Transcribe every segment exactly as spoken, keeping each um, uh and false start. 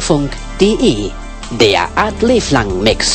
Urfunk punkt de, der Art Leflang Mix.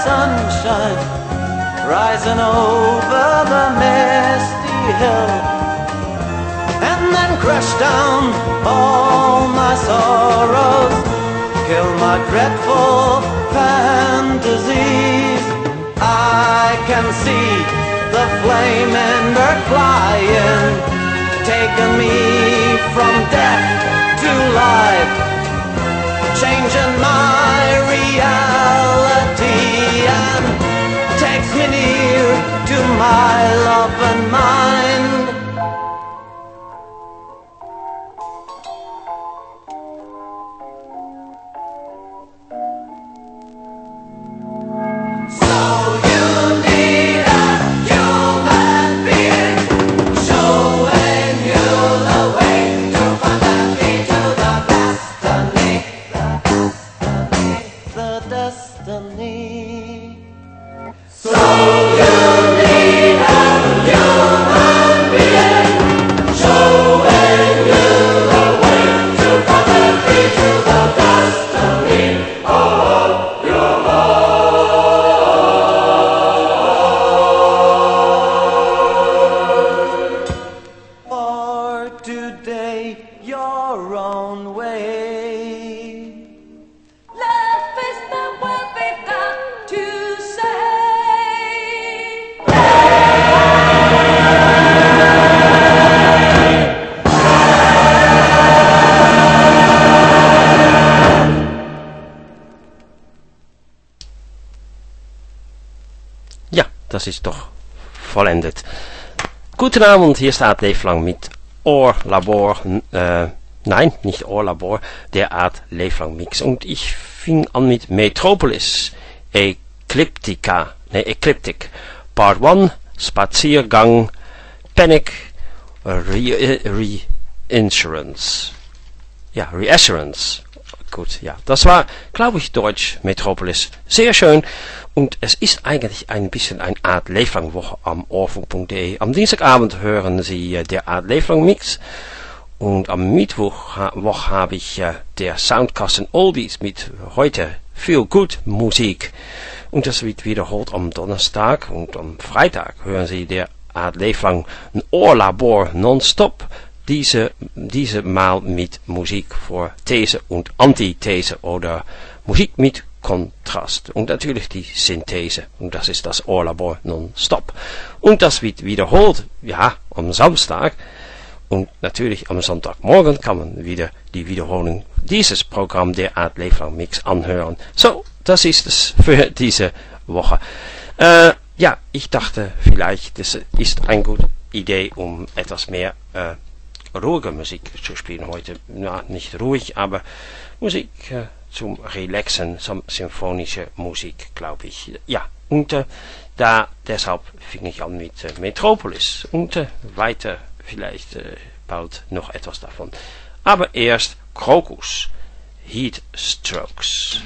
sunshine rising over the misty hill, and then crush down all my sorrows, kill my dreadful fantasies. I can see the flame in her flying, taking me from death to life, changing my reality, and takes me near to my love and mind. So you need a human being, showing you the way to find the key to the destiny, the destiny. So you need a human being, showing you the way to find the key to the destiny of your heart. For today, your own way. Love is the word we've got to say. Ja, das ist doch vollendet. Guten Abend, hier staat Leeflang mit Ohrlabor, äh, nein, nicht Ohrlabor, der Art Leeflang Mix. Und ich fing an mit Metropolis, Ecliptica, ne, Ecliptic, Part eins, Spaziergang, Panic, Re, Reinsurance. Ja, Reassurance. Gut, ja, das war, glaube ich, Deutsch, Metropolis. Sehr schön. Und es ist eigentlich ein bisschen eine Art Leeflang-Woche am ohrfunk punkt de. Am Dienstagabend hören Sie äh, der Art Leeflang-Mix. Und am Mittwoch ha Woche habe ich äh, der Soundkasten Oldies mit heute viel gut Musik. Und das wird wiederholt am Donnerstag. Und am Freitag hören Sie der Art Leeflang ein Ohrlabor nonstop. Diese, diese Mal mit Musik für These und Antithese oder Musik mit Kontrast. Und natürlich die Synthese. Und das ist das Ohrlabor nonstop. Und das wird wiederholt, ja, am Samstag. Und natürlich am Sonntagmorgen kann man wieder die Wiederholung dieses Programm der Art Leeflang Mix anhören. So, das ist es für diese Woche. Äh, ja, ich dachte vielleicht, das ist eine gute Idee, um etwas mehr äh, ruhige Musik zu spielen heute. Na, nicht ruhig, aber Musik äh, zum Relaxen, zum symphonische Musik, glaube ich. Ja, und äh, da deshalb fing ich an mit äh, Metropolis und äh, weiter vielleicht äh, bald noch etwas davon. Aber erst Krokus, Heat Strokes.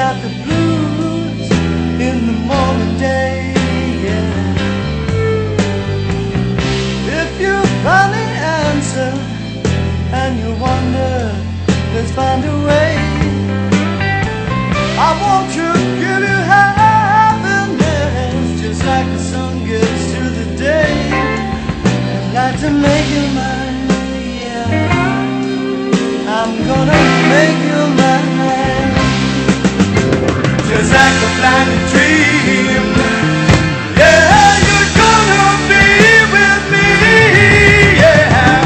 got the blues in the morning day, yeah. If you find the answer and you wonder, let's find a way. I want to give you happiness, just like the sun gives to the day. I'd like to make you mine, yeah. I'm gonna make you mine, just like a blinding dream. Yeah, you're gonna be with me, yeah.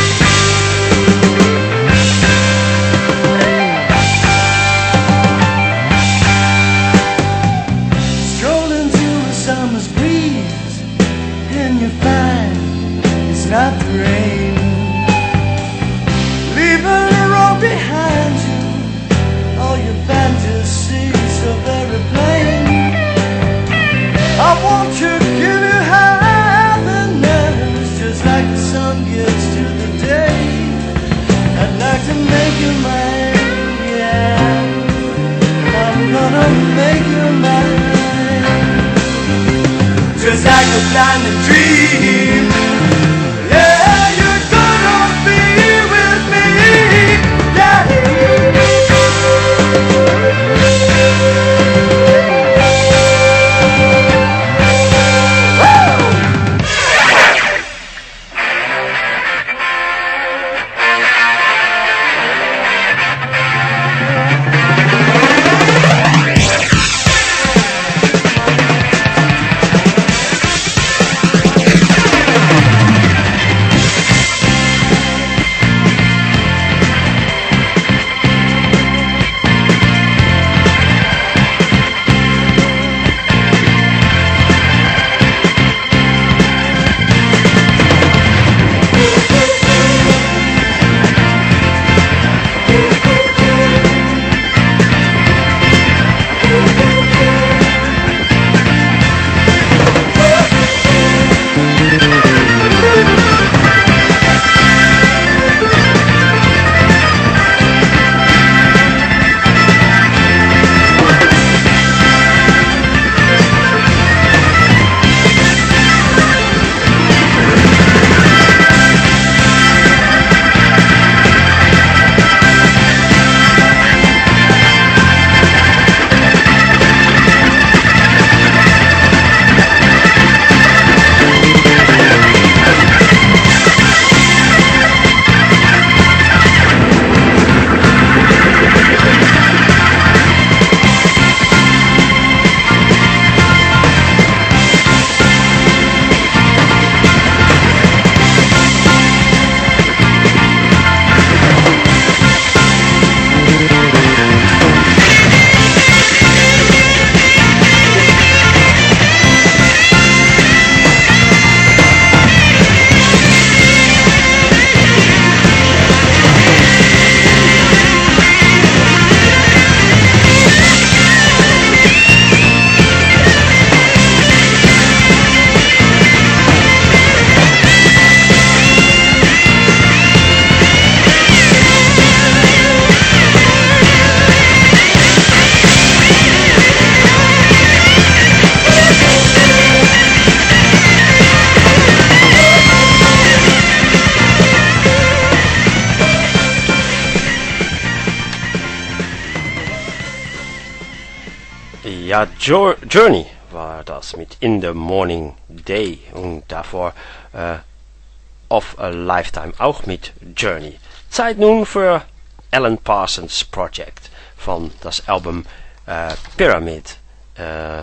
Strolling through a summer's breeze, and you find it's not the rain. Leaving the road behind you, all your fantasies so very plain. I want to give you happiness, just like the sun gives to the day. I'd like to make you mine, yeah. I'm gonna make you mine, just like a blinding dream. Yeah, you're gonna be with me, yeah. Ja, Jo- Journey war das mit In the Morning Day und davor äh, Of a Lifetime auch mit Journey. Zeit nun für Alan Parsons Project von das Album äh, Pyramid. Äh,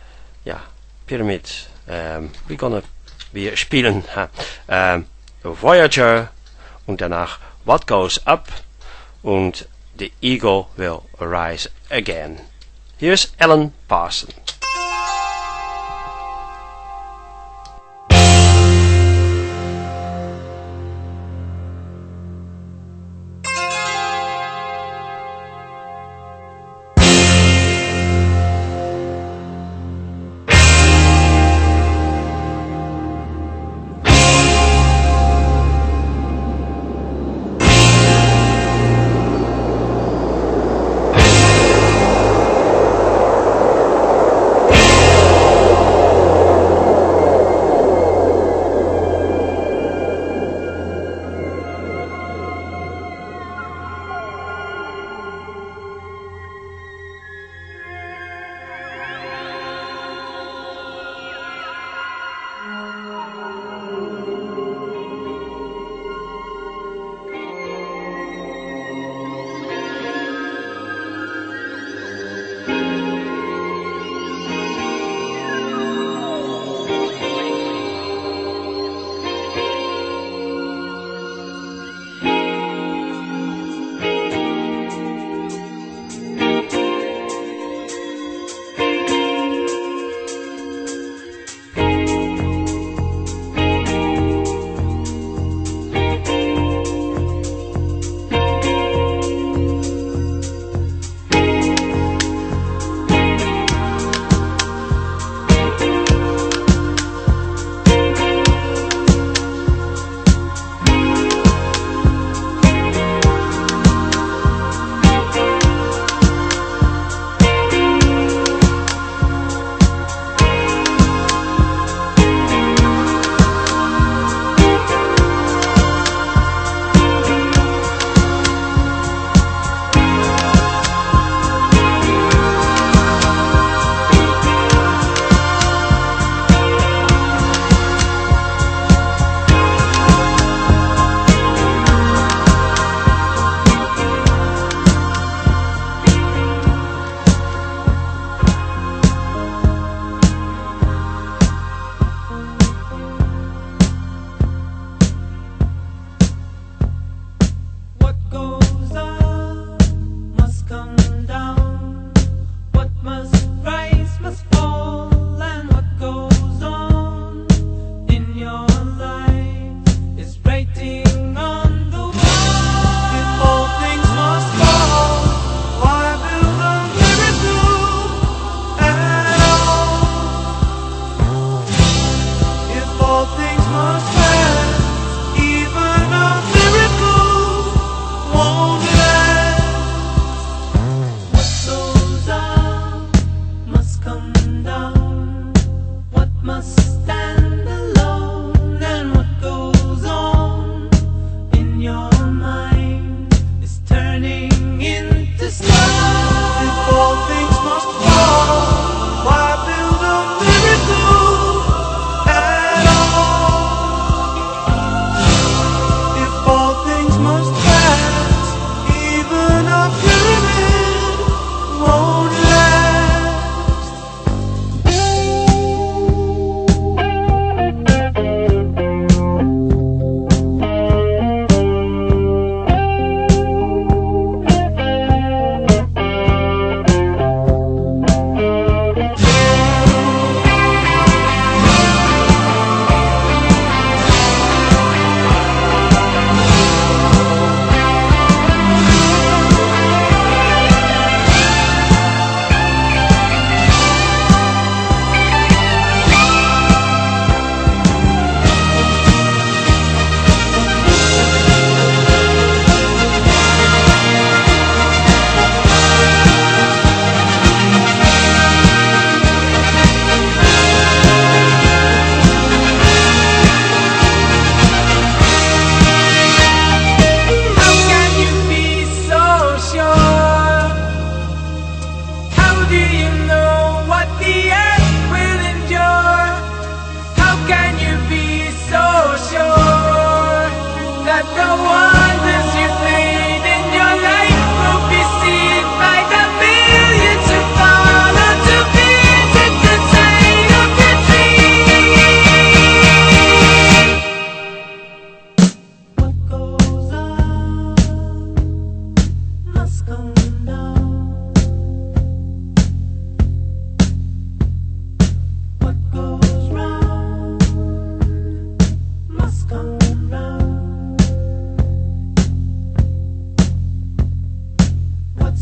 ja, Pyramid. Ähm, wir gonna, wir spielen äh, Voyager und danach What Goes Up und The Eagle Will Rise Again. Here's Alan Parsons. Thank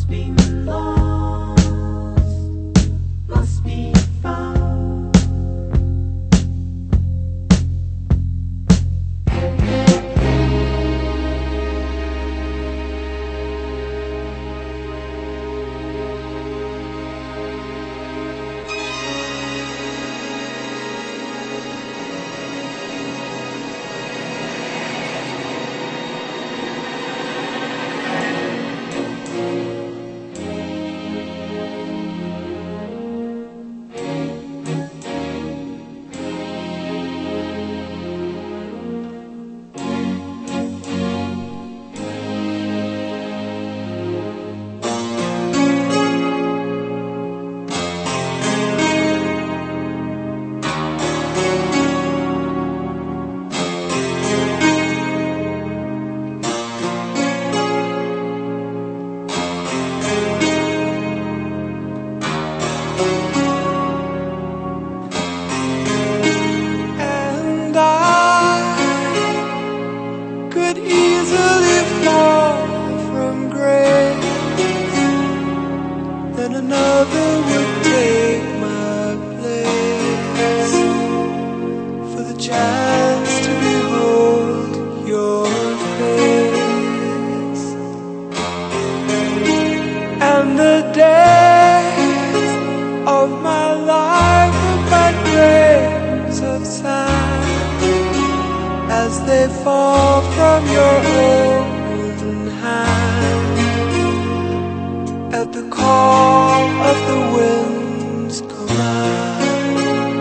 be lost, must be found. And I could easily fall from grace, then another would take my place, for the chance to behold your face. And the days of my life are but grains of sand as they fall from your open hand at the call of the wind's command.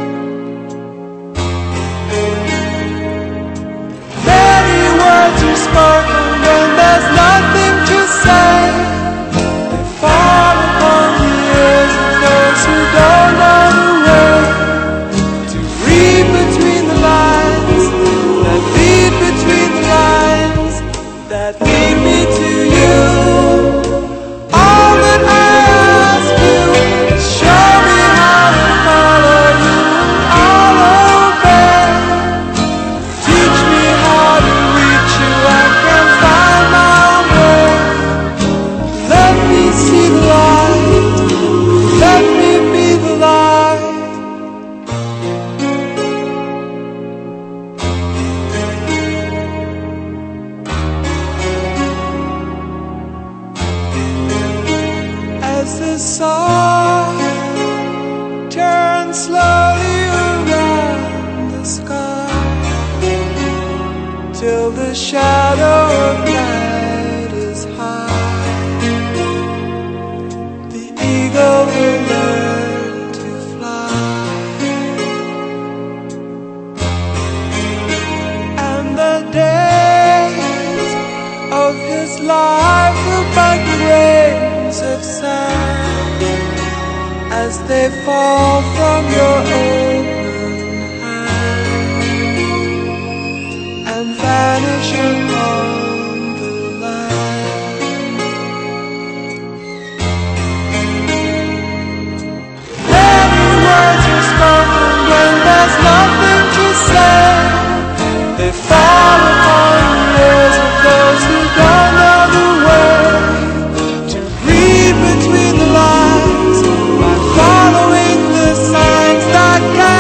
Many words are spoken when there's nothing to say. They fall upon the ears of those who don't know the way to read between the lines, that lead between the lines, that lead me to you. All that I ask you is show me how to follow you and I'll obey. Teach me how to reach you, I can find my own way. Let me see the light, let me be the light. As the sun turns slowly around the sky, till the shadow of night is high, the eagle will learn to fly. And the days of his life are but grains of sand as they fall from your open hand and vanish upon the land. Many words are spoken when there's nothing to say. They fall upon the ears of those who don't know the way to read between the lines by following the signs that guide.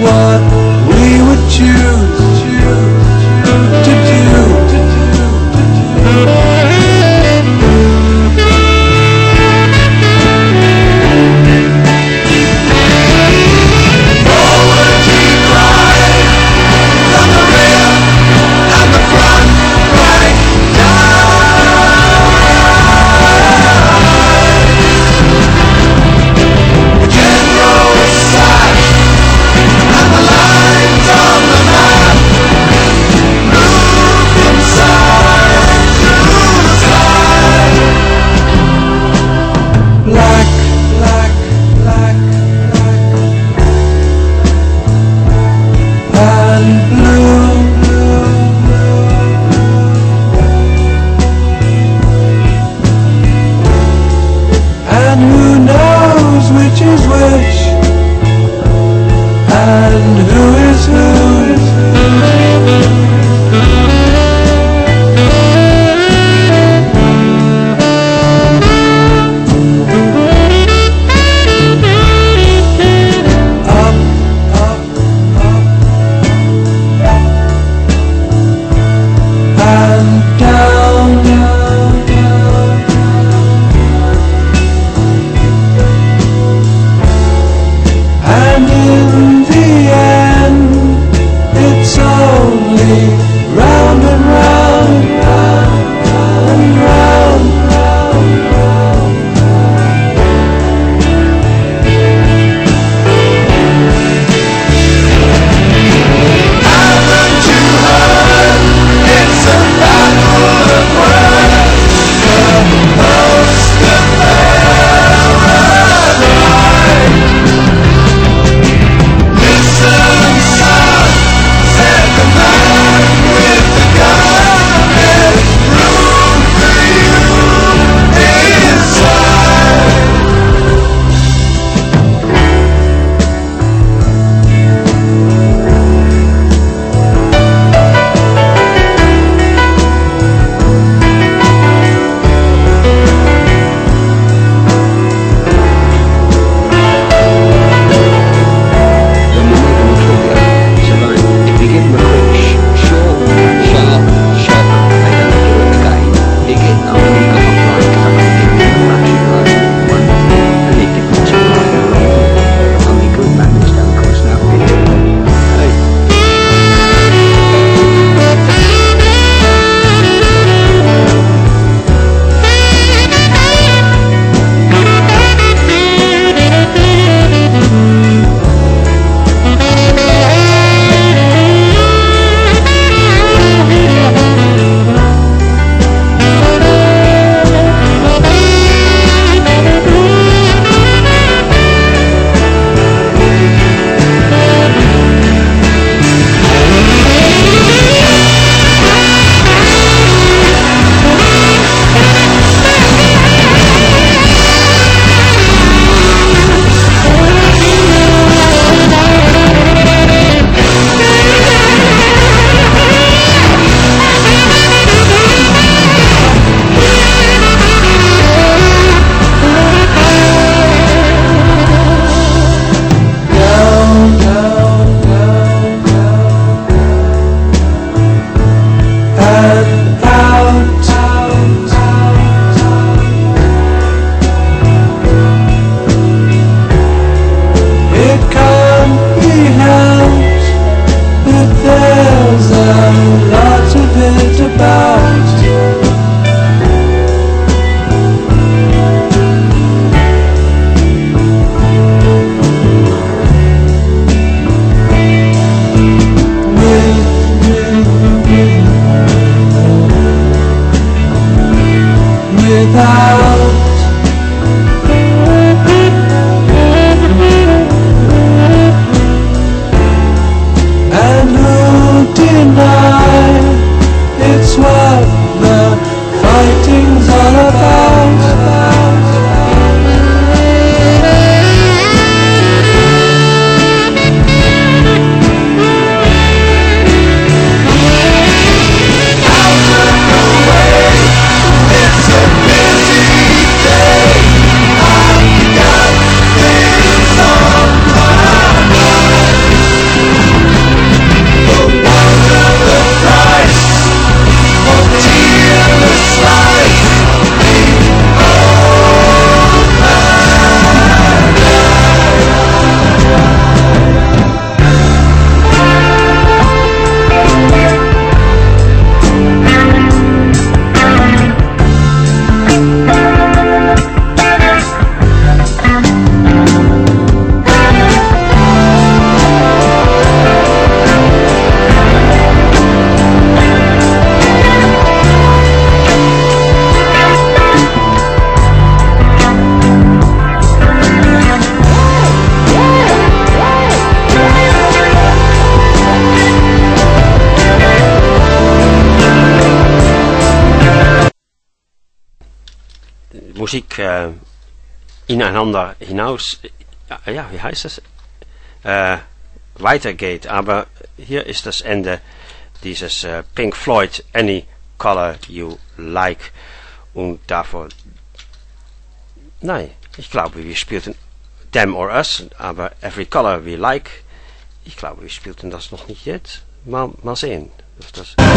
what we would choose to do. The lines on the map. Musik äh, ineinander hinaus, ja, ja, wie heißt das, äh, weitergeht. Aber hier ist das Ende dieses äh, Pink Floyd, Any Color You Like. Und davor, nein, ich glaube, wir spielten Them or Us, aber Every Color We Like, ich glaube, wir spielten das noch nicht jetzt. Mal, mal sehen. Das, das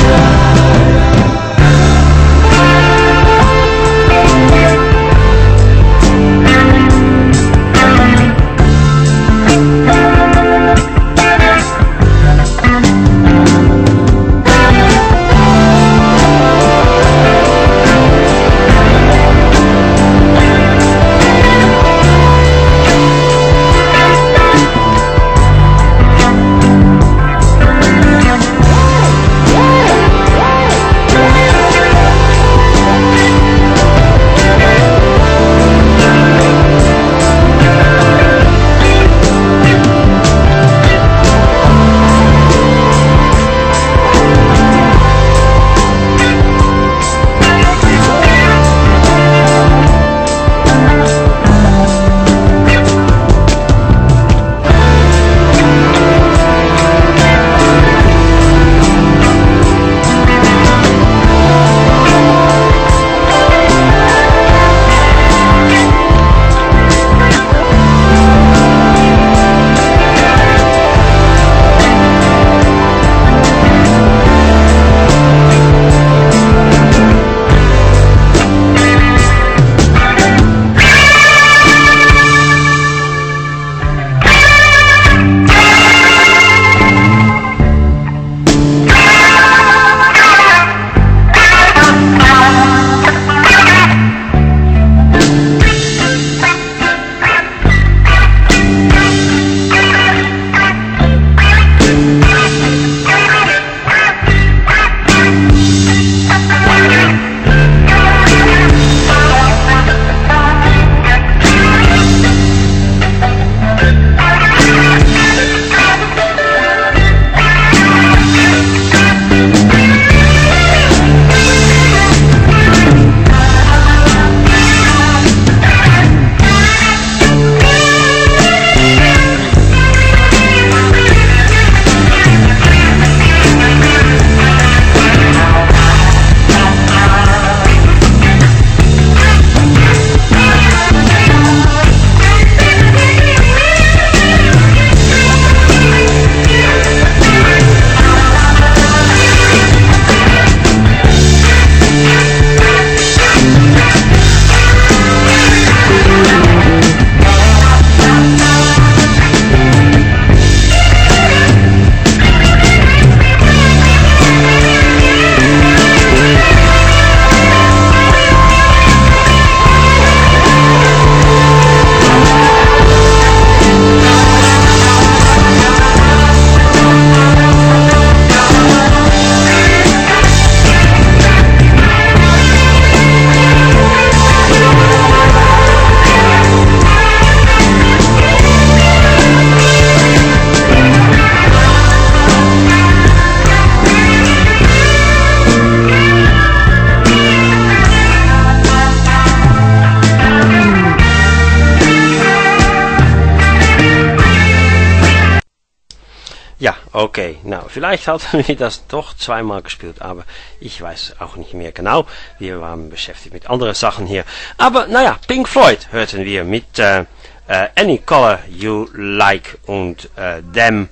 Okay, nou, vielleicht hatten wir das doch zweimal gespielt, aber ich weiß auch nicht mehr genau. Wir waren beschäftigt mit anderen Sachen hier. Aber naja, Pink Floyd hörten wir mit äh, äh, Any Color You Like und äh, Them,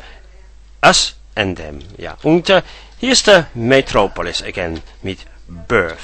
Us and Them. Ja, und äh, hier ist der Metropolis again mit Birth.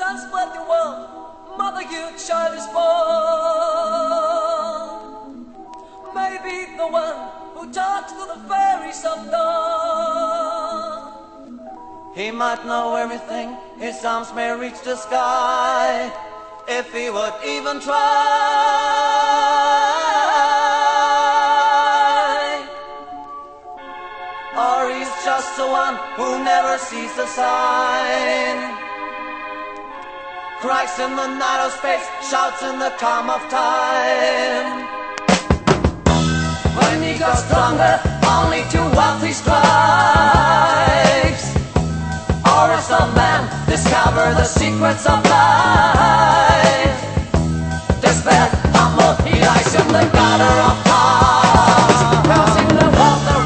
sun split the world, mother, you child is born. Maybe the one who talks to the fairies of dawn. He might know everything, his arms may reach the sky, if he would even try. Or he's just the one who never sees the sign, cries in the night of space, shouts in the calm of time. When he goes stronger, only to wealthy strikes. Or as a man discover the secrets of life. Despair, humble, he lies in the gutter of hearts, crossing the water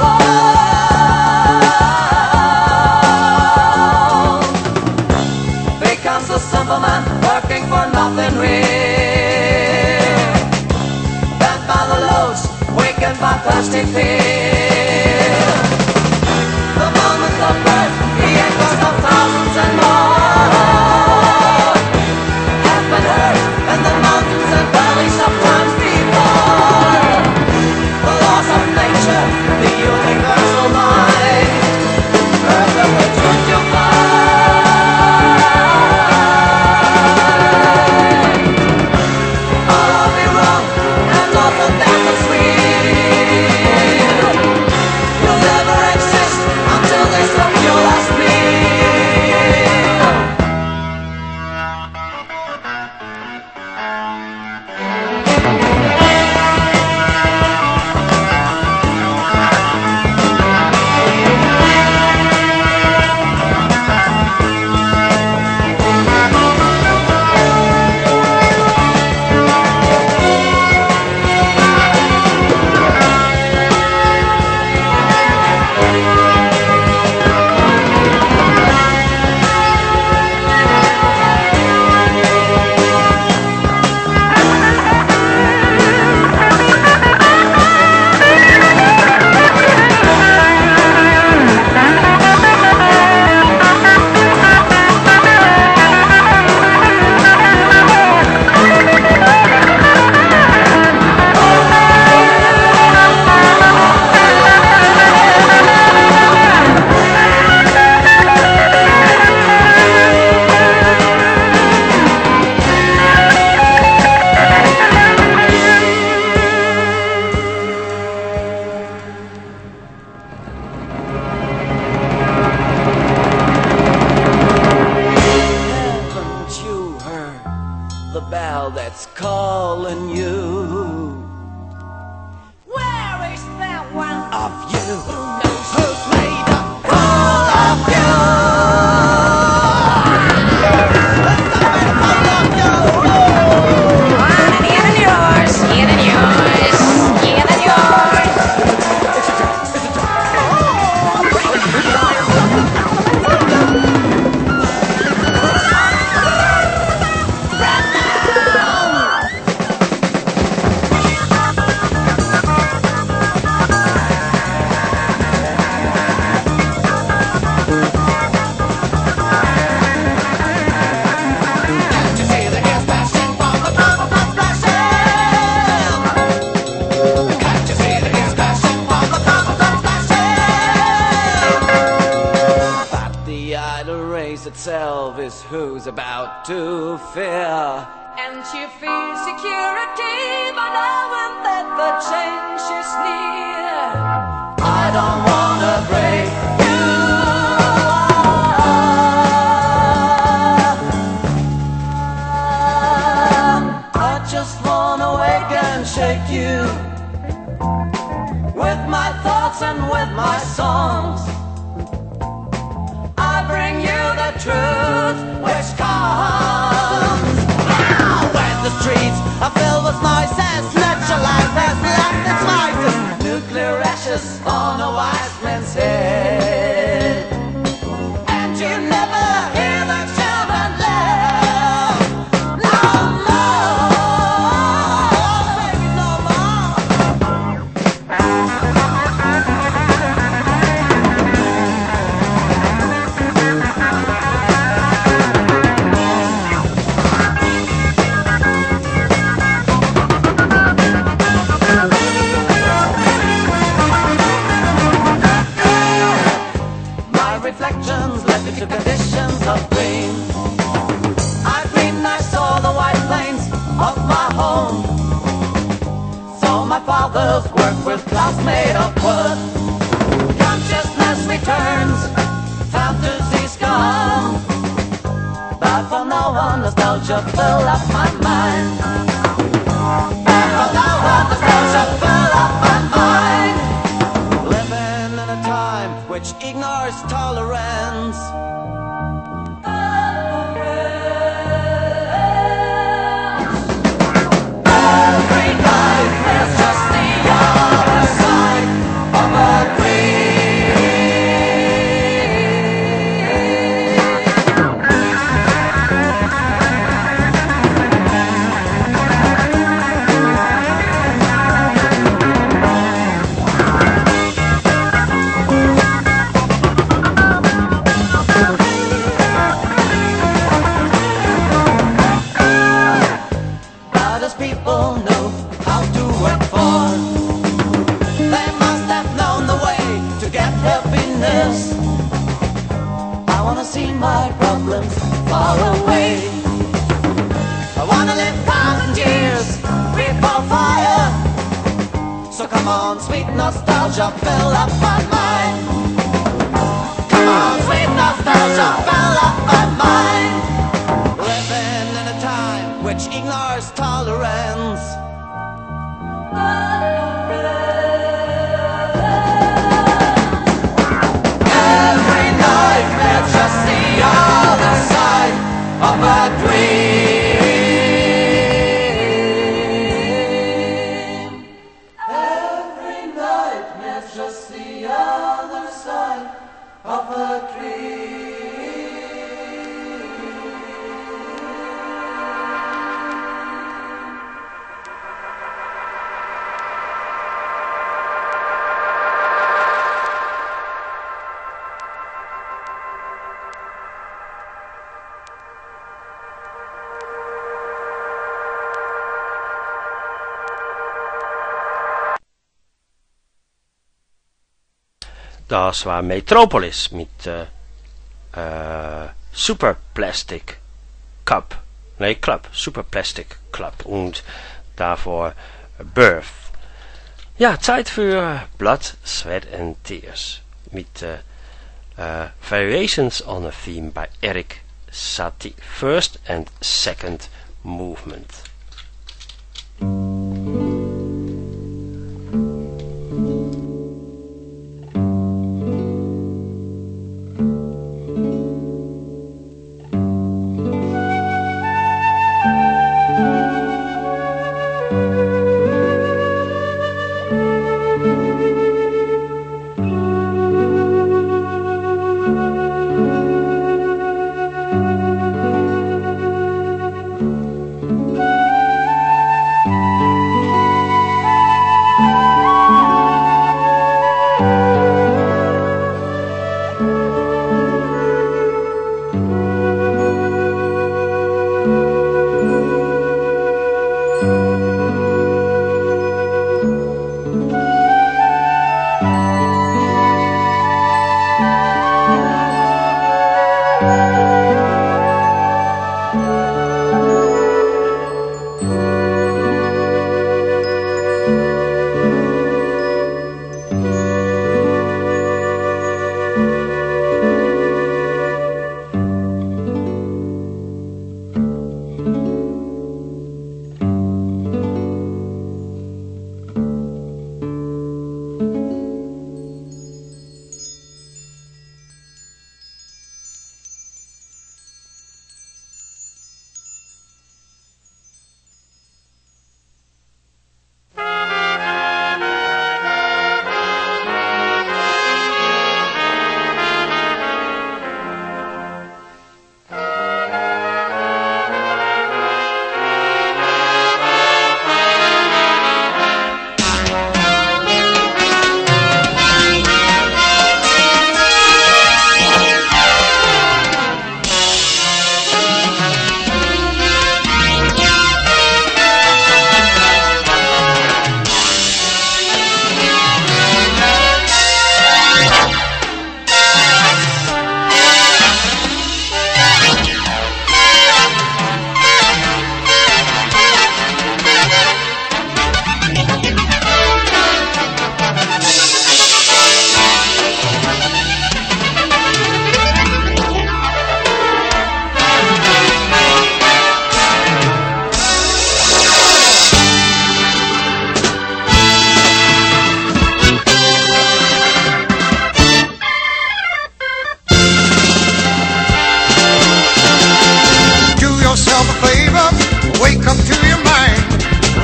round. Becomes a simple man, working for nothing real, bent by the loads, weakened by thirsty fear. The moment of birth, the echoes of thousands and more have been heard in the mountains and valleys of times before. The laws of nature, the universal mind, earth of which would you find? All of it wrong, and not the damn is real. You'll never exist until they stop your last meal. Haven't you heard the bell that's calling you? Where is that one? Of you, who's made a fool of you? Yours, and yours, and yours. But the idle race itself is who's about to fear. And you feel security by knowing that the change is near. I don't wanna break you. I just wanna wake and shake you with my thoughts and with my songs. I bring you the truth which comes. Now when the streets are filled with noises, natural life has left its vices. Nuclear ashes on a wise man's head, and you never hear the children laugh. No more, baby, no more. life into conditions of green. I dreamed I saw the white plains of my home. Saw my father's work with clouds made of wood. Consciousness returns, fantasies come, but for no one nostalgia fill up my mind. But for no one nostalgia fill up my mind. Living in a time which ignores tolerance. Every night there's just the other side of a dream. But as people know how to work for, they must have known the way to get happiness. I wanna see my problems far away. I wanna live thousand years before fire. So come on, sweet nostalgia, fill up my mind. Come on, sweet nostalgia, fill up my mind. Living in a time which ignores tolerance. Every night there's just the other side of a dream. Every night there's just the other side of a dream. Das war Metropolis mit äh, äh, Super Plastic Cup. Nee, Club. Super Plastic Club. Und davor Birth. Ja, Zeit für Blood, Sweat and Tears. Mit äh, äh, Variations on a Theme bei Eric Satie. First and Second Movement. Thank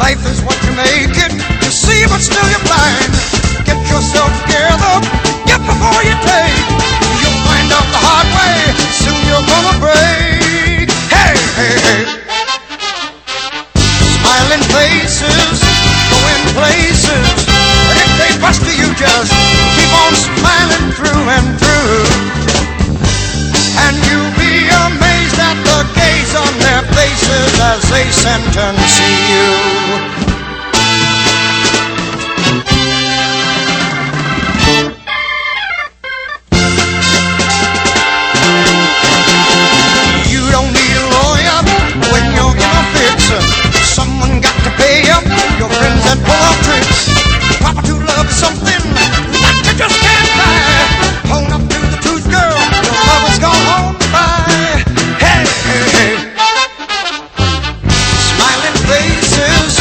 Life is what you make it. You see, but still you're blind. Get yourself together, get before you take. You'll find out the hard way, soon you're gonna break. Hey, hey, hey. Smiling faces, going places. And if they bust you, just keep on smiling through and through. And you'll be amazed at the gaze on their faces as they sentence you. You don't need a lawyer when you're in a fix. Someone got to pay up your friends that pull off tricks. Proper true love is something that you just can't buy. Hold up to the truth, girl. Your love is gone home by. Hey, hey, hey. Smiling faces,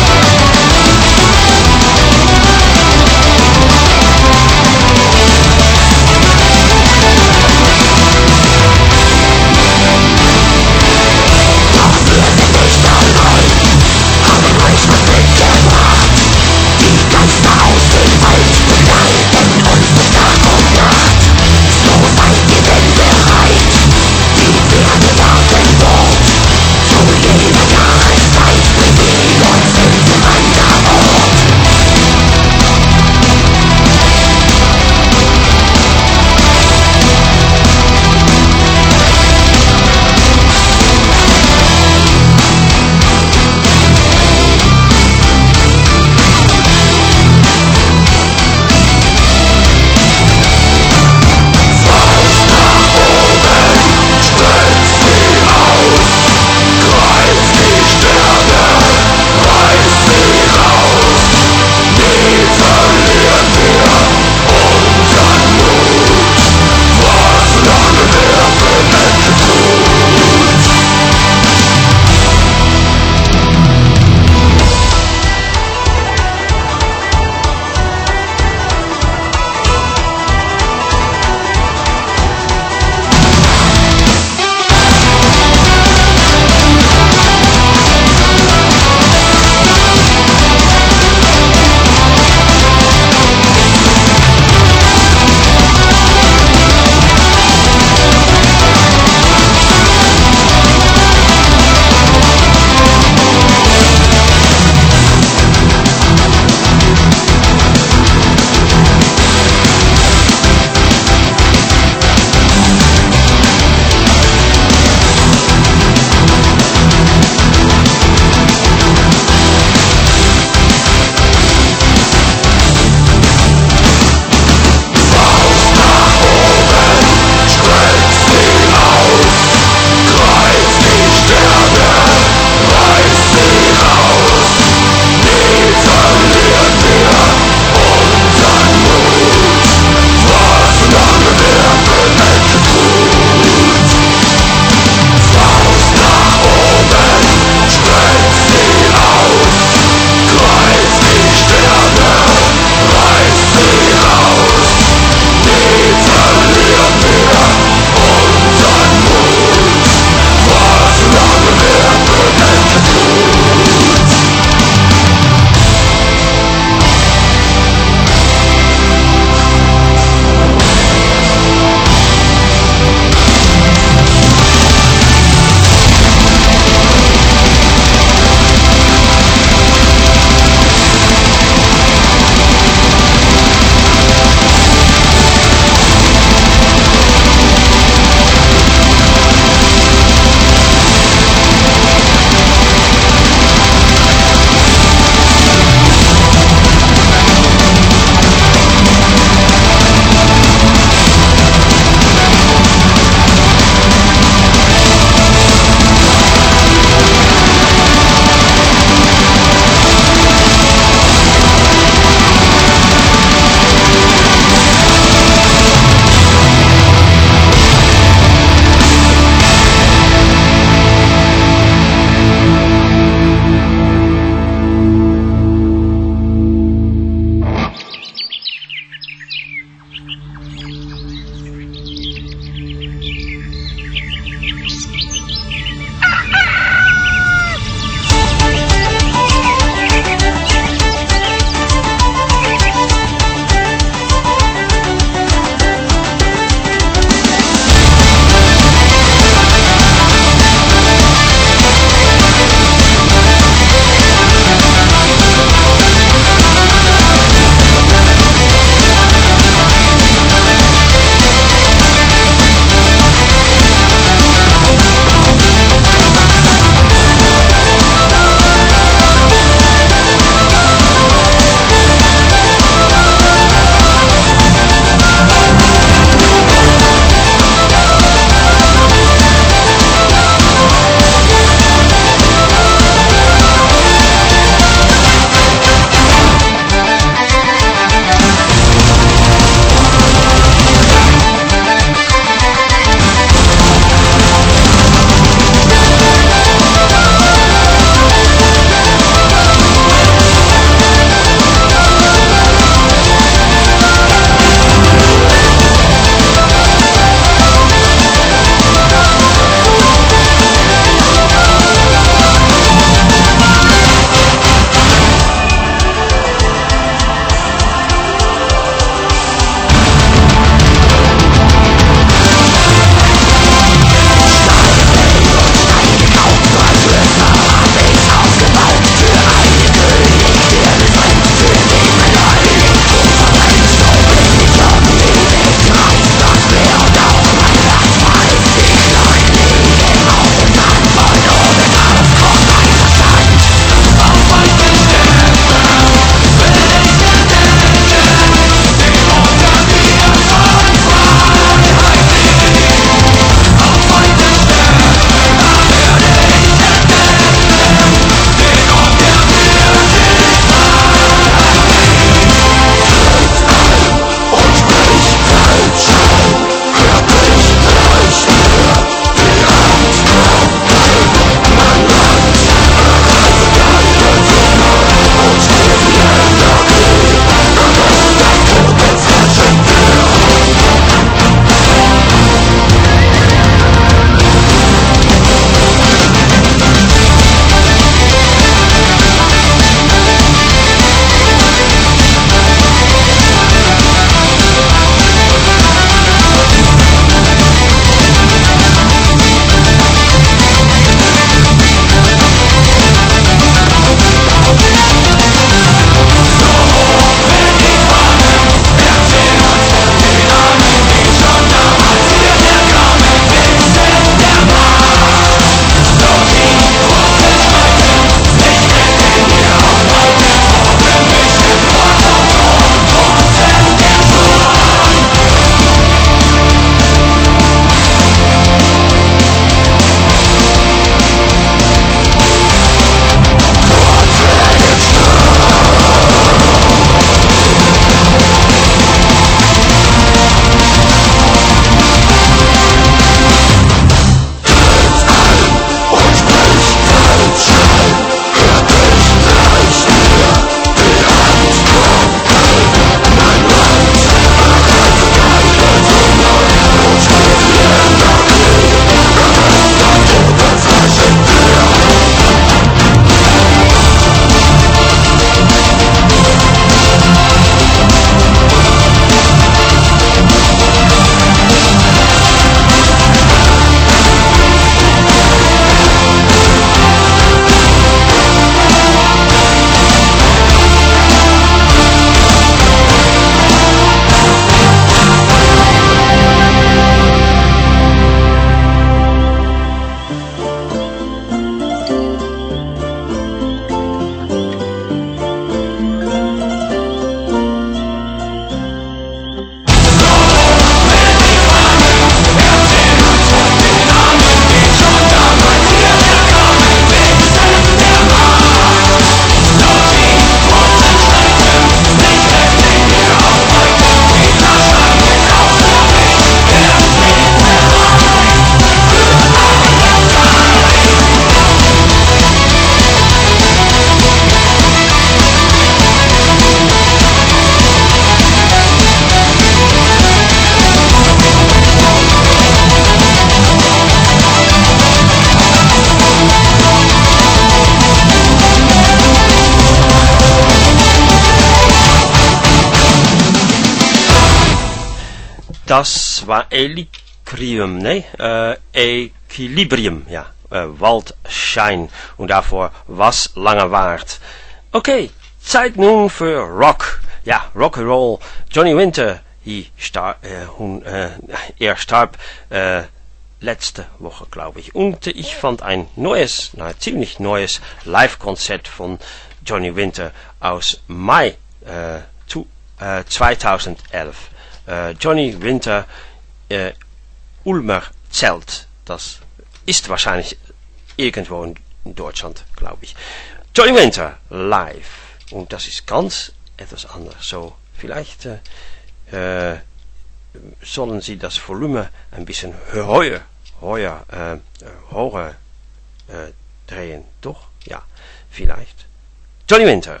Das war Equilibrium, ne? Äh, Equilibrium, ja. Äh, Waldschein. Und davor Was lange Waard. Okay, Zeit nun für Rock. Ja, Rock'n'Roll. Johnny Winter, hier star äh, hun, äh, er starb äh, letzte Woche, glaube ich. Und ich fand ein neues, na, ziemlich neues Live-Konzert von Johnny Winter aus Mai äh, zu, äh, zweitausendelf. Äh, Johnny Winter, äh, Ulmer Zelt. Das ist wahrscheinlich irgendwo in Deutschland, glaube ich. Johnny Winter live. Und das ist ganz etwas anders. So, vielleicht äh, äh, sollen Sie das Volumen ein bisschen höher, höher, äh, höher äh, drehen. Doch? Ja, vielleicht. Johnny Winter.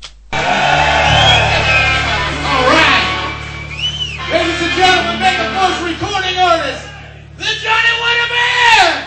Alright. Ladies and gentlemen, make a first recording artist, the Johnny Winter Band!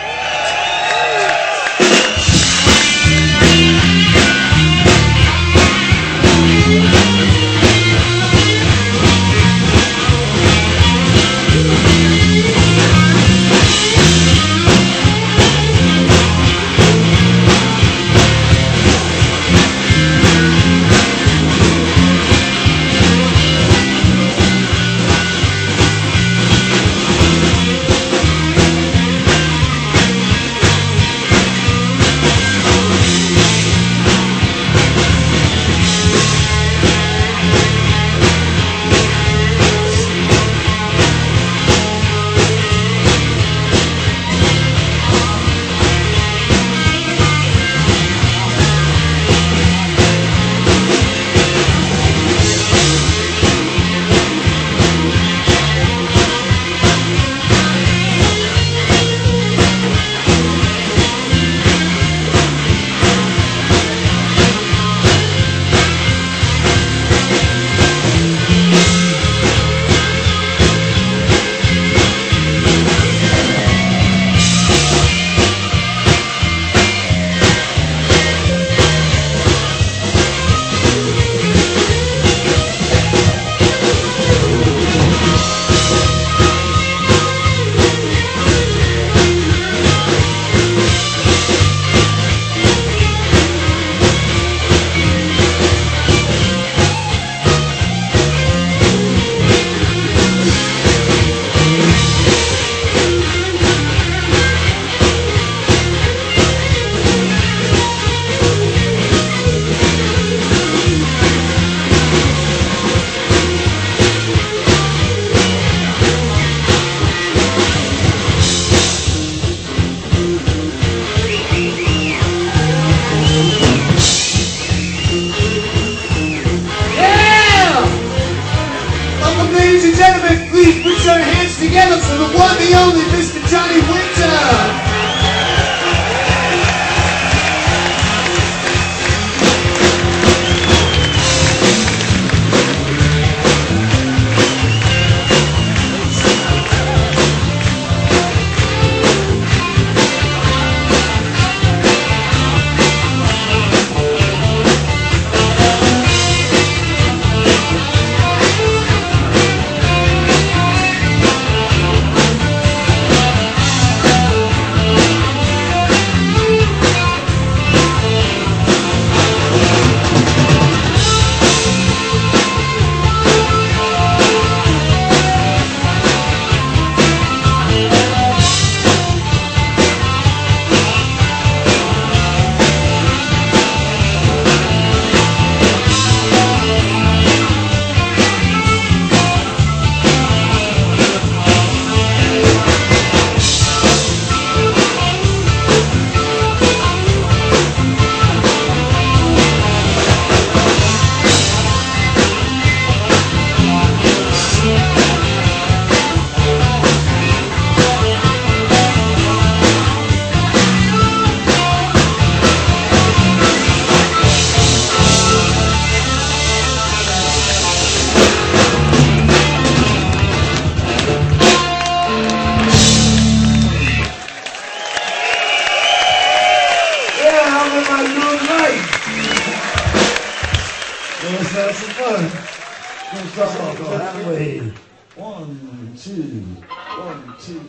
Together for the one, the only Mister Johnny Winter. Let's have some fun. Let's start off that way. One, two, one, two.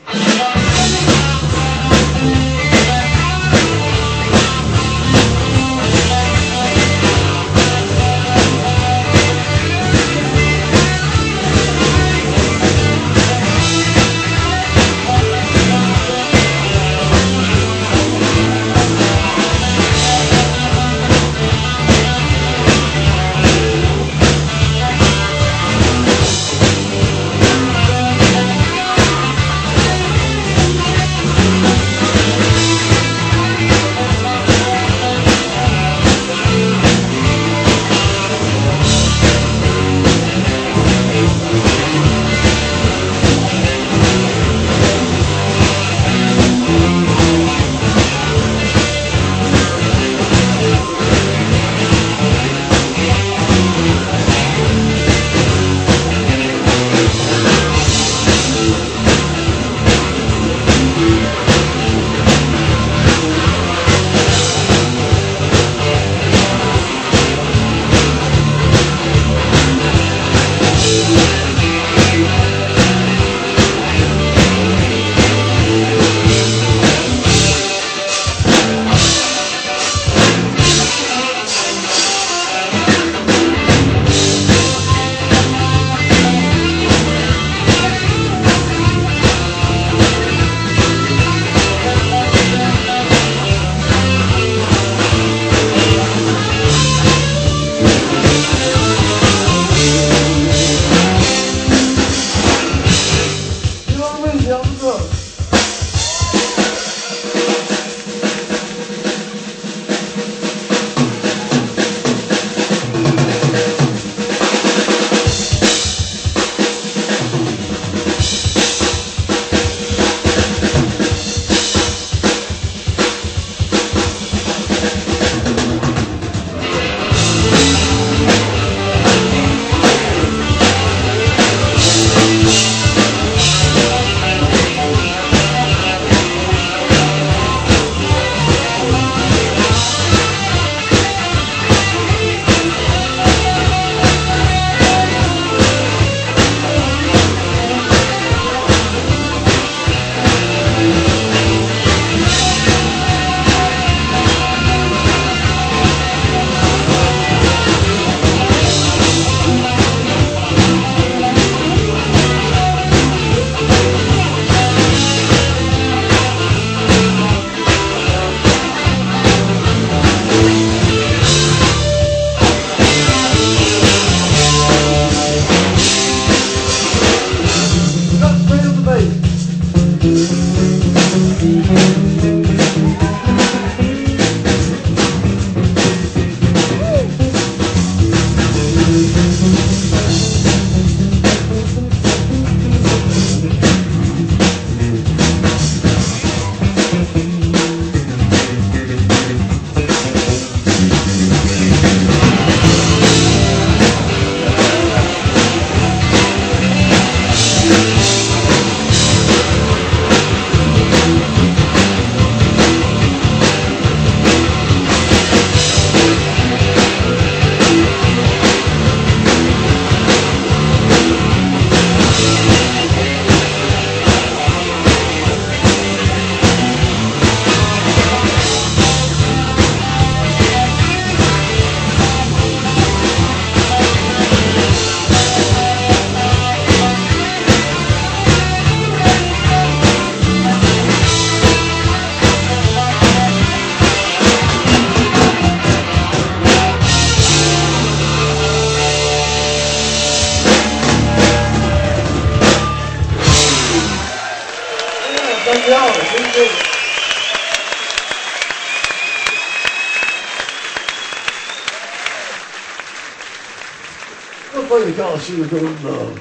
Everybody y'all see what goes love.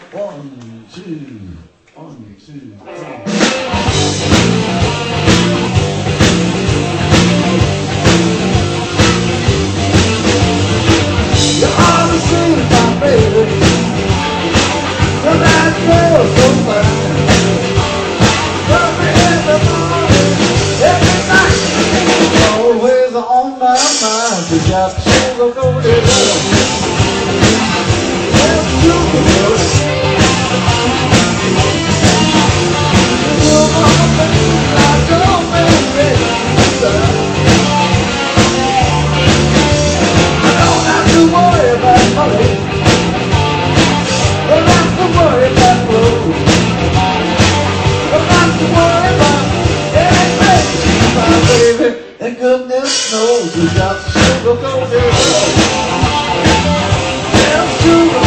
One, two, one, two, three. You ought to see my baby. Well, that girl so fine. Love me every morning, every night. Always on my mind. You got to go to the And goodness knows we got sugar coated love. Yeah, sugar.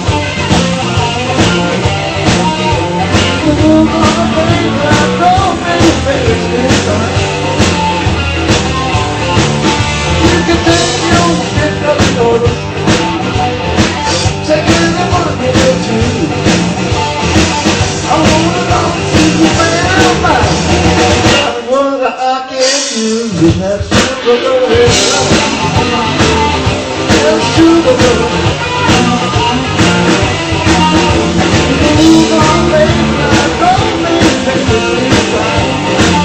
Oh, my baby, I know me, baby, it's time. You can take your stick up and order. Take anyone here too. I wanna know to my mind. What I can use in that sugar coated love. Yeah, sugar coated. Oh, my baby, I know me, baby, it's time.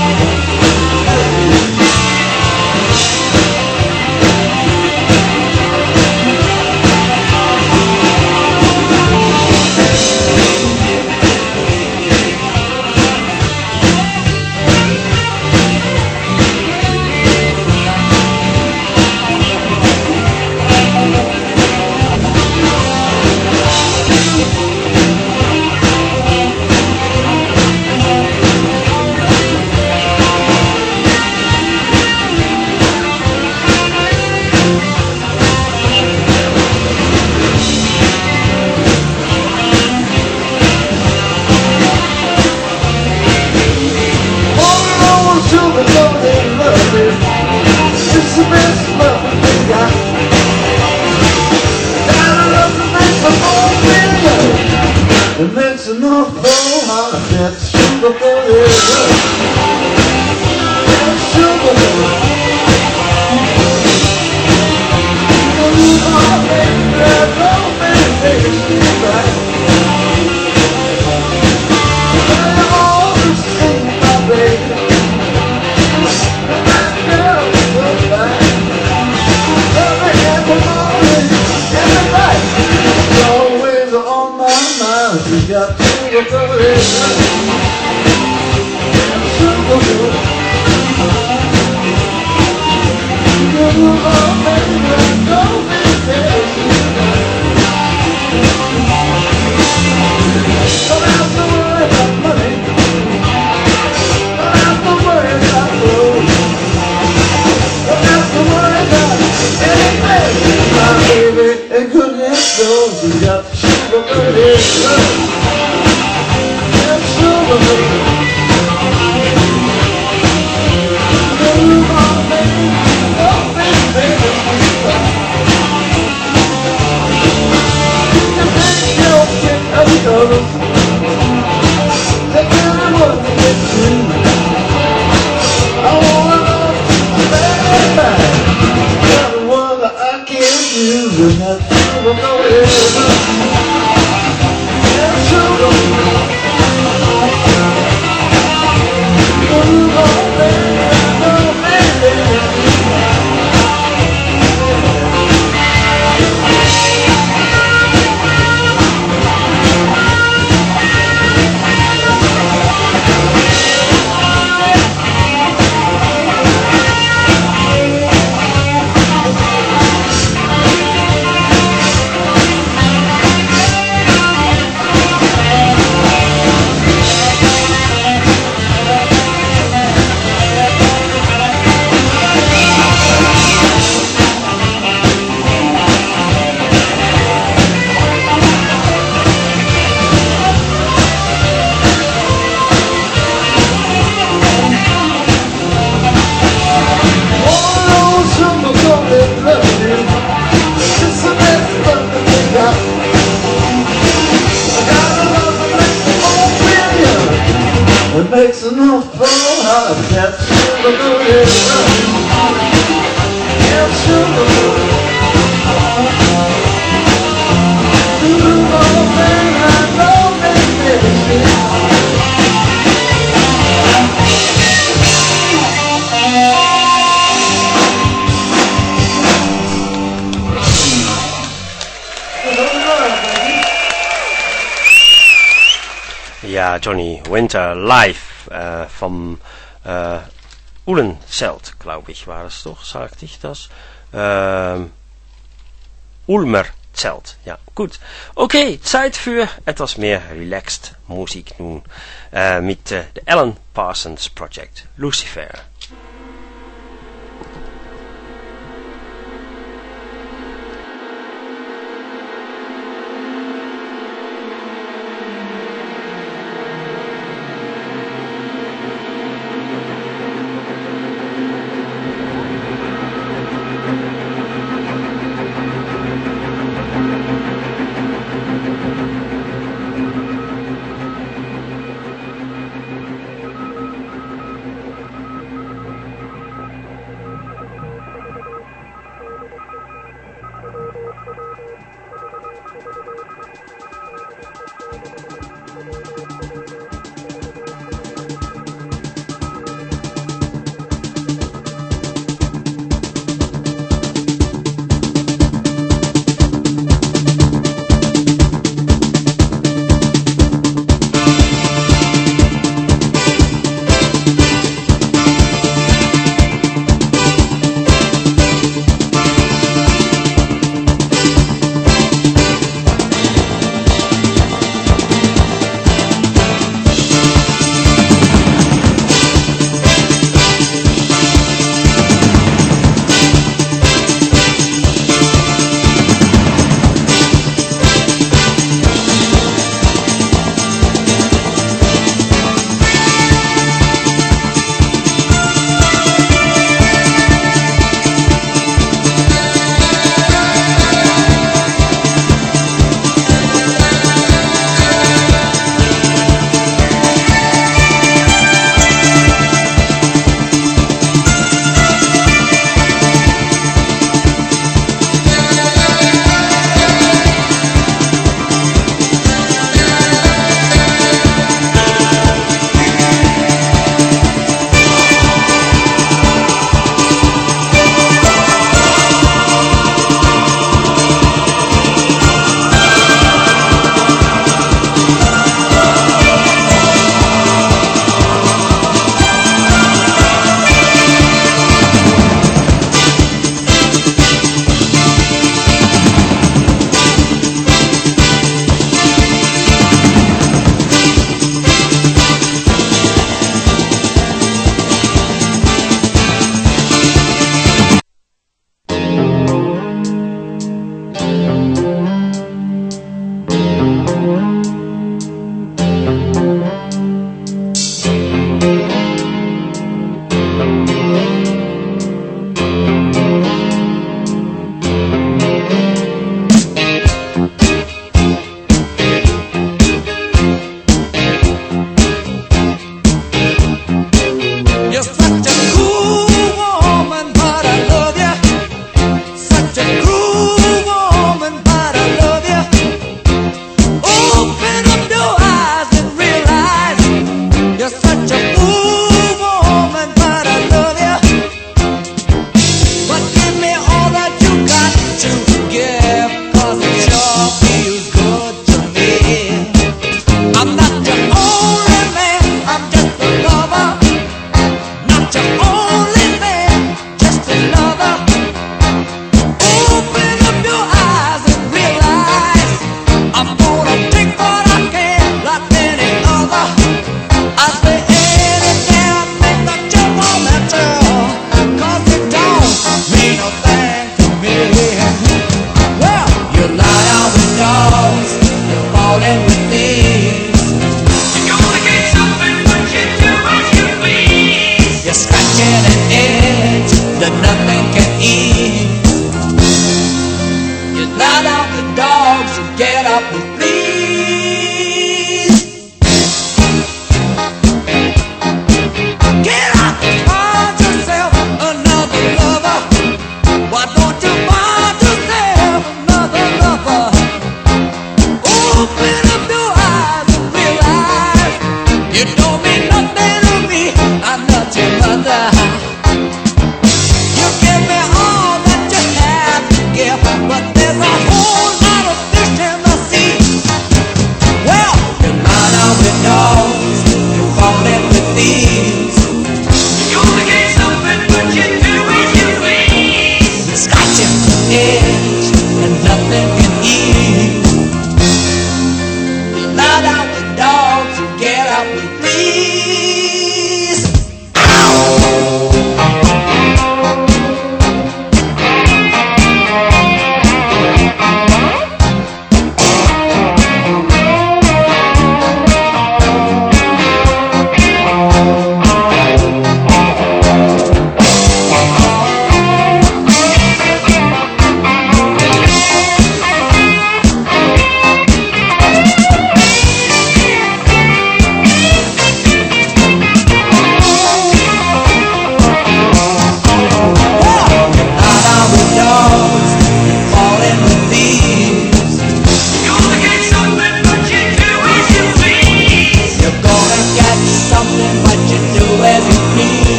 It makes enough for my that sugar coated love. Yeah, sugar coated. Oh, my baby, I know me, baby, she's right. I always sing my baby. That girl is so fine. Every every morning, every night, it's always on my mind. We got sugar coated love. Yeah, sugar coated. Oh, my baby, I know me, baby, she's right. Don't have to worry about money. Don't have to worry about clothes. Don't have to worry about anything. My baby, and goodness knows we got sugar coated love. Yeah, sugar coated. Oh, my baby, oh, baby, baby, she's right. You can take your pick of colors. Take anyone to get to. I wanna know, baby, got the one that I can't use in that sugar coated love. Yeah, sugar. Oh, my baby, I know, baby. It makes enough for her. That sugar coated love. Yeah, sugar coated. Ooh, oh, baby, I know, baby, she's Ja, Johnny Winter live äh, vom äh, Uhlenzelt, glaube ich, war es doch, sagte ich das. Ähm, Ulmer Zelt, ja, gut. Okay, Zeit für etwas mehr relaxed Musik nun äh, mit äh, der Alan Parsons Project, Lucifer.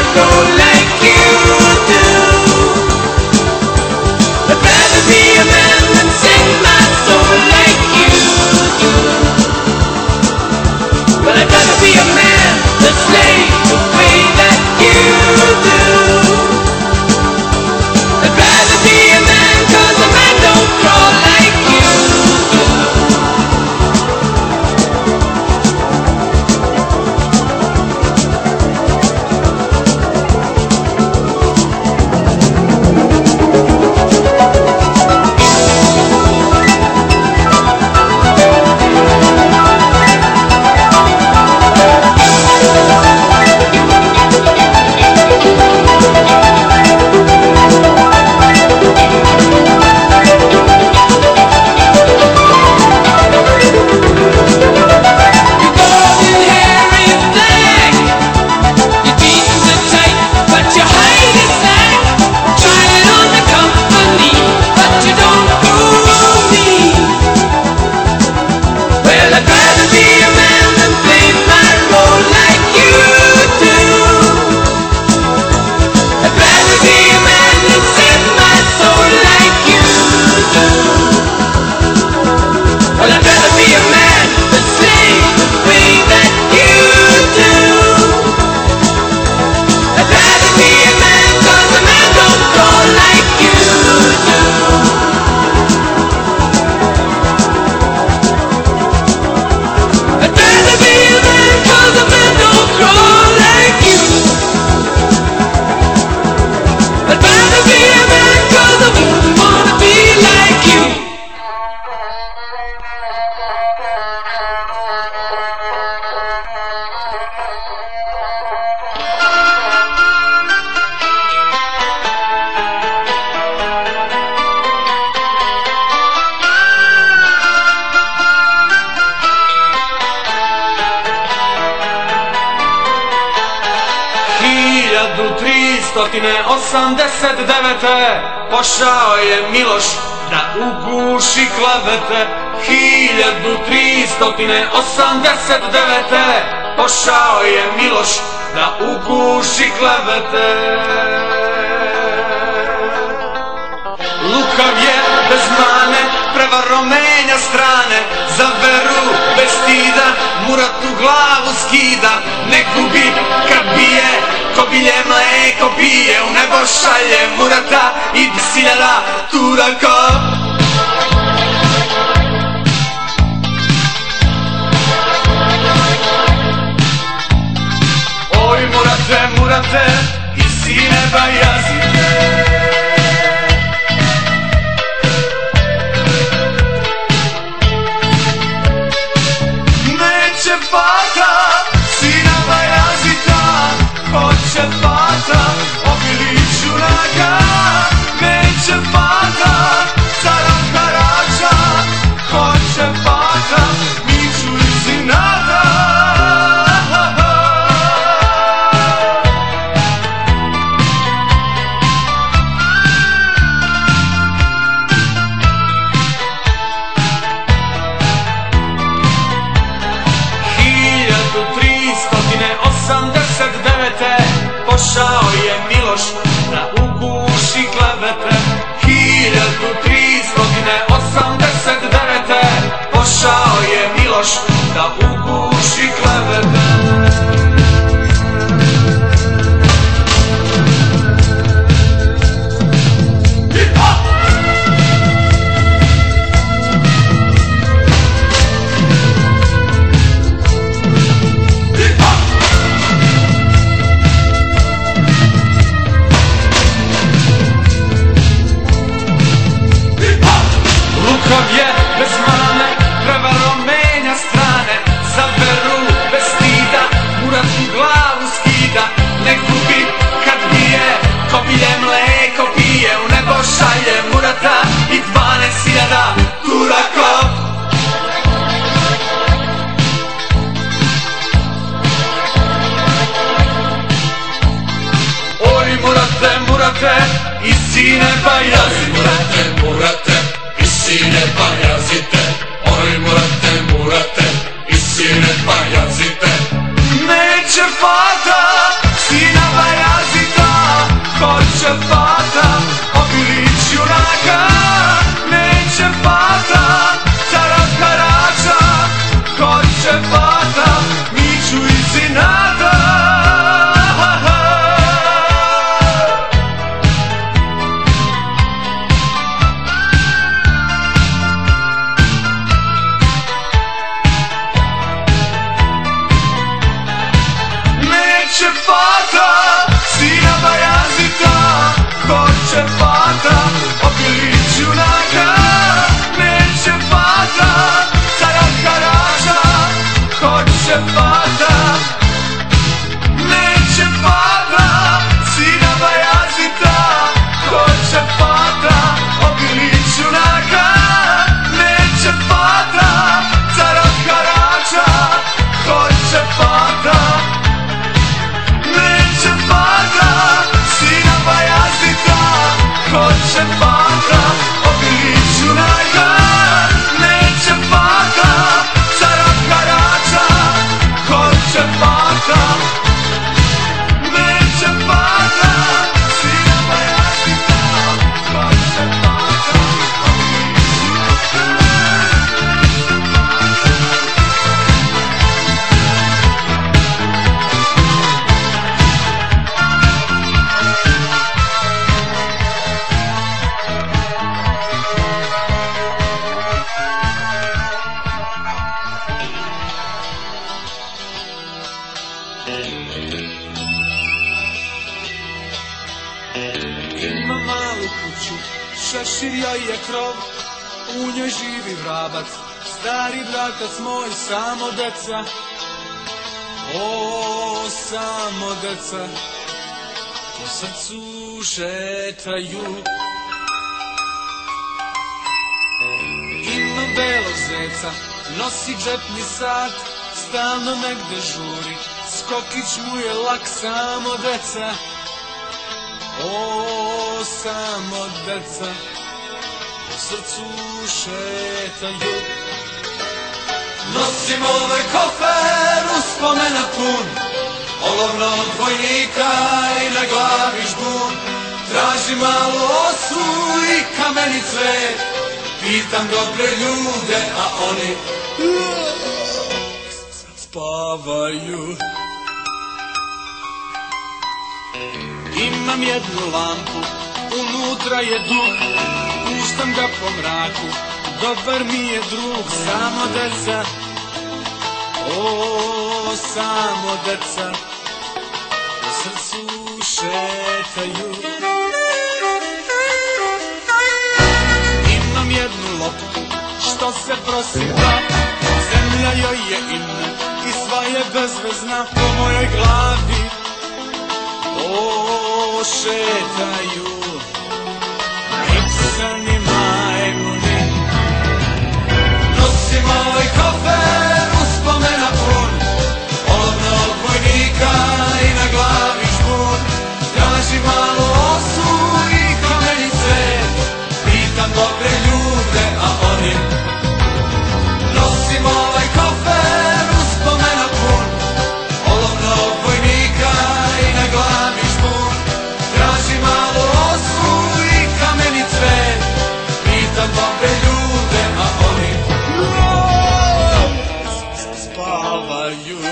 go like you do. I'd rather be a man than sing my soul like you do. But I'd rather be a man than slay the way that you do. I'd rather be a man, cause a man don't crawl like you do. osamdeset devete pošao je Miloš da uguši klevete. hiljadu tristo osamdeset devete pošao je Miloš da uguši klevete. Lukav je bez mane, prevarom menja strane, za veru bez stida, Murat u glavu skida. Ne gubi kad bije, ko bilje mleko pije, u nebo šalje Murata i desiljada Turaka. Oj Murate, Murate, i sine Bajazide, neće fata, sina Bajazita, hoće fata, obiliću naga. Neće fata, carom Karača, hoće fata, miću i sinada. osamdeset devete pošao je Miloš da uguši klevete. hiljadu tristo osamdeset devete pošao je Miloš da uguši klevete. Lukav je bez mane, prevarom menja strane, za veru bez stida, Murat u glavu skida. Ne gubi kad bije, ko bilje mleko pije, u nebo šalje Murata i dvanaest hiljada Turaka. Oj Murate, Murate, i sine Bajazide, Murate, Murate, i sine Bajazide, oj Murate, Murate, i sine Bajazide. Neće fata, sina Bajazide, kuću, šešir joj je krov, u njoj živi vrabac, stari bratac moj, samo deca. O, samo deca, po srcu šetaju. Ima belog zeca, nosi džepni sat, stalno negde žuri, skokić mu je lak, samo deca. O, samo deca, po srcu šetaju. Nosim ovaj kofer uspomena pun, olovnog vojnika i na glavi žbun. Tražim malu osu i kameni cvet, pitam dobre ljude, a oni spavaju. Imam jednu lampu, unutra je duh, puštam ga po mraku, dobar mi je drug, samo deca. O, samo deca, po srcu šetaju. Imam jednu loptu, što se prosipla, zemlja joj je ime i sva je bezvezna po mojoj glavi. O, šetaju Ipsani majmuni. Nosim ovaj kofer uspomena pun, olovnog vojnika i na glavi žbun. Tražim malu osu i kameni cvet, pitam dobre ljude, a oni. Nosim ovaj kofer uspomena pun, olovnog vojnika i na glavi žbun. Tražim malu osu i kameni cvet, pitam dobre ljude, a oni spavaju.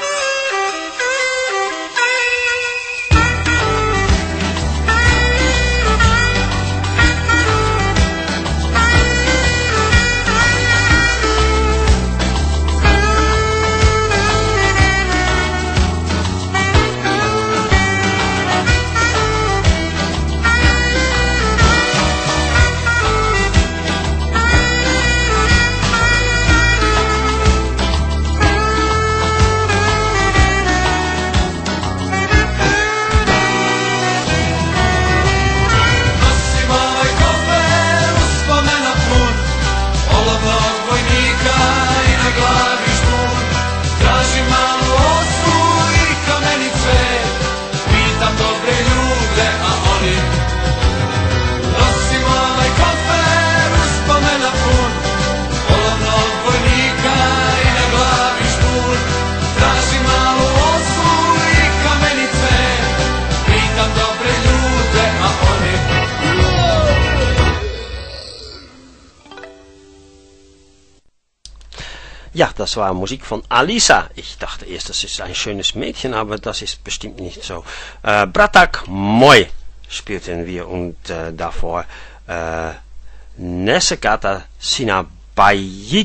Ja, das war Musik von Alisa. Ich dachte erst, das ist ein schönes Mädchen, aber das ist bestimmt nicht so. Äh, Bratak Moi spielten wir und äh, davor äh, Nesekata Sinabajica.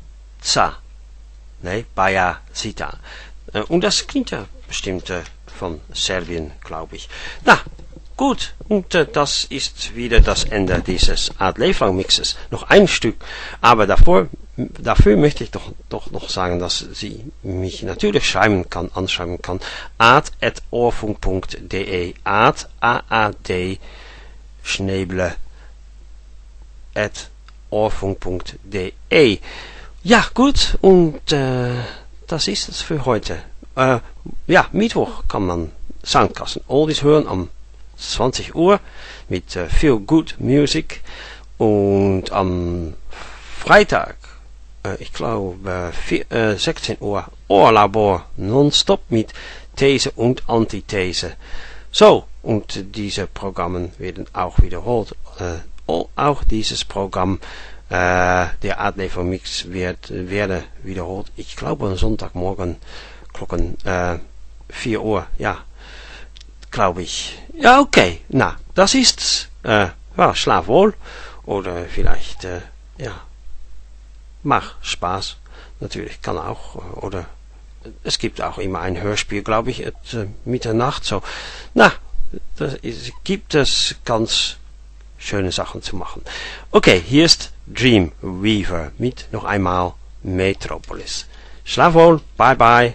Ne, Bajazita. Äh, und das klingt ja bestimmt äh, von Serbien, glaube ich. Na, gut, und äh, das ist wieder das Ende dieses Art Leblang Mixes. Noch ein Stück, aber davor, dafür möchte ich doch, doch noch sagen, dass sie mich natürlich schreiben kann, anschreiben kann. aad at oorfunk punkt de, aad, A A D, Schneeble, at oorfunk punkt de. Ja, gut, und äh, das ist es für heute. Äh, ja, Mittwoch kann man Soundkasten Oldies hören am zwanzig Uhr mit äh, Feel Good Music und am Freitag, äh, ich glaube äh, sechzehn Uhr Ohrlabor nonstop mit These und Antithese. So, und diese Programme werden auch wiederholt. Äh, auch dieses Programm, äh, der Adlever Mix wird werde wiederholt. Ich glaube am Sonntagmorgen klokken äh, vier Uhr, ja, glaube ich. Ja, okay, na, das ist's. Äh, ja, schlaf wohl. Oder vielleicht, äh, ja, mach Spaß. Natürlich, kann auch. Oder es gibt auch immer ein Hörspiel, glaube ich, at, äh, Mitternacht. So, na, das ist, gibt es ganz schöne Sachen zu machen. Okay, hier ist Dreamweaver mit noch einmal Metropolis. Schlaf wohl, bye bye.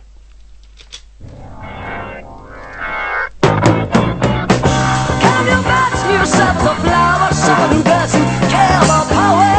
Can you imagine yourself as a flower, someone who doesn't care about power?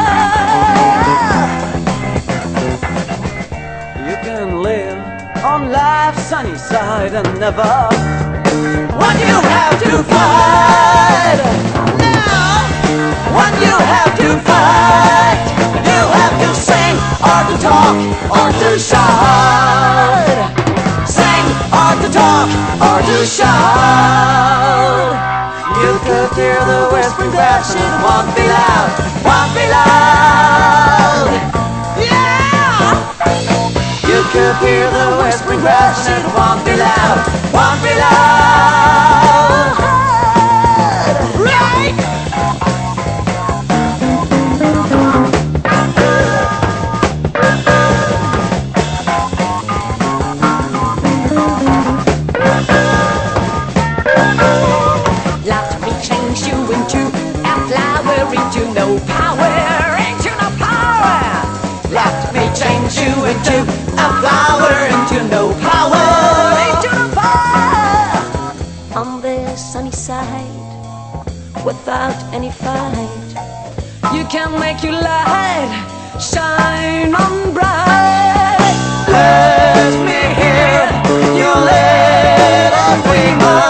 You can live on life's sunny side and never when you have to fight. Now, when you have to fight, you have to sing or to talk or to shout. Sing or to talk or to shout. You could hear the whispering crash, it won't be loud, won't be loud. Yeah! You could hear the whispering crash, it won't be loud, won't be loud. Right! Let me change you into a flower, into no power, into no power. Let me change you into a flower, into no power, into no power. On the sunny side, without any fight, you can make your light shine on bright. Let me hear you little dreamer,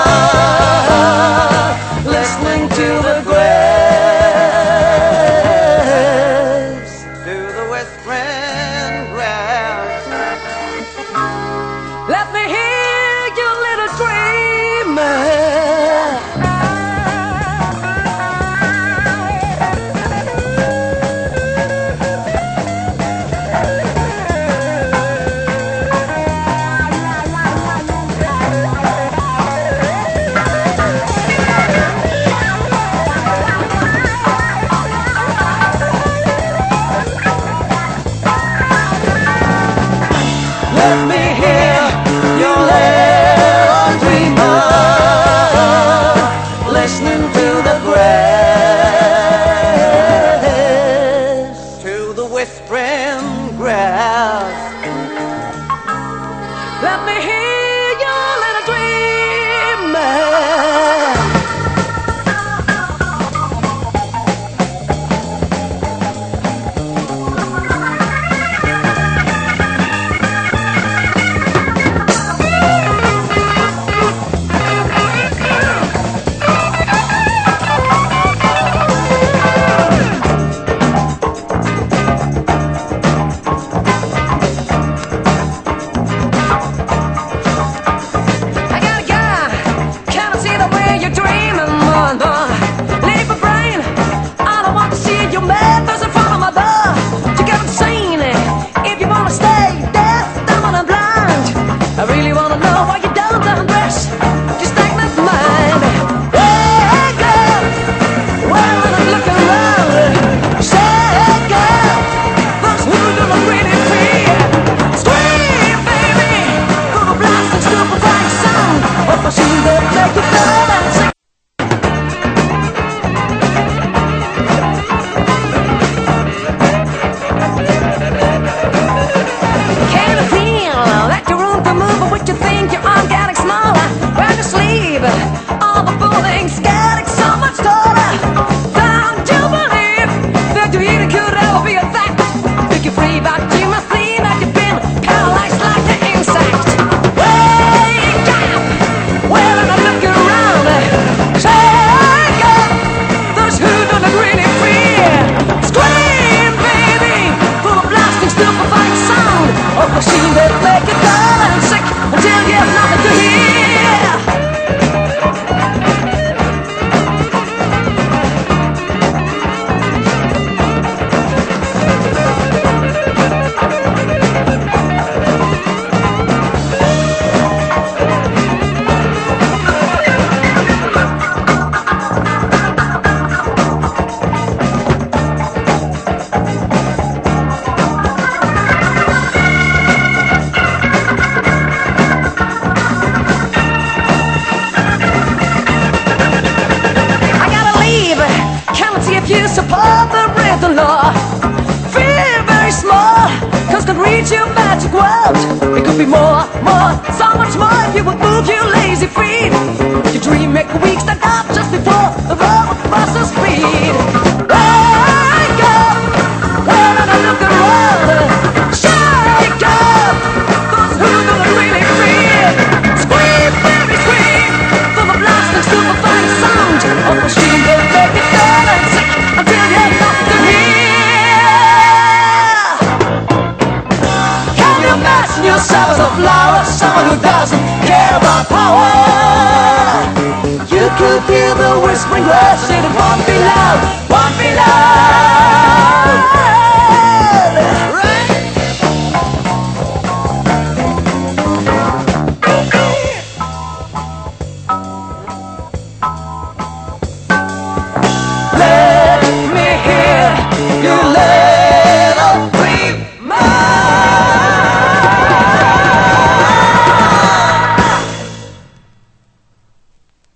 listening to the grass, to the whispering grass. Let me hear you little dreamer. Let me hear your little dreamer, listening to the grass, to the whispering grass. Let me hear your little dreamer. I got a guy, can I see the way you're dreaming, mother? Leave my brain, I don't want to see you mad, there's in front of my door. You haven't seen it, if you wanna stay deaf, dumb and blind. I really wanna know why you don't undress, just take my mind. Hey girl, well I'm looking around. Say girl, those who don't really feel. Scream baby, for the blasting stupefying sound of machine that make you love and sing. Can you feel that you're room to move, but what you think your arm getting smaller? When you sleep, all the buildings getting so much taller. Don't you believe that you either could ever be a fact? Think you're free, but you must see that you've been paralyzed like an insect. Wake up, well I'm looking around. Shake up, those who don't really fear. Scream baby, for the blasting stupefying sound of machine that make you dull and sick until you have nothing to hear. into your magic world. It could be more, more, so much more if you would move your lazy feet. Your dream make a week stand up just before the road buses speed. Wake up, when I look around. Shake up, those who don't really feel. Scream, baby, scream, for the blasting stupefying sound of the machine that make it dull and sick until you're not to hear. Can you imagine yourself as a flower, someone who doesn't care about power? You could feel the whispering words, it won't be loud, won't be loud.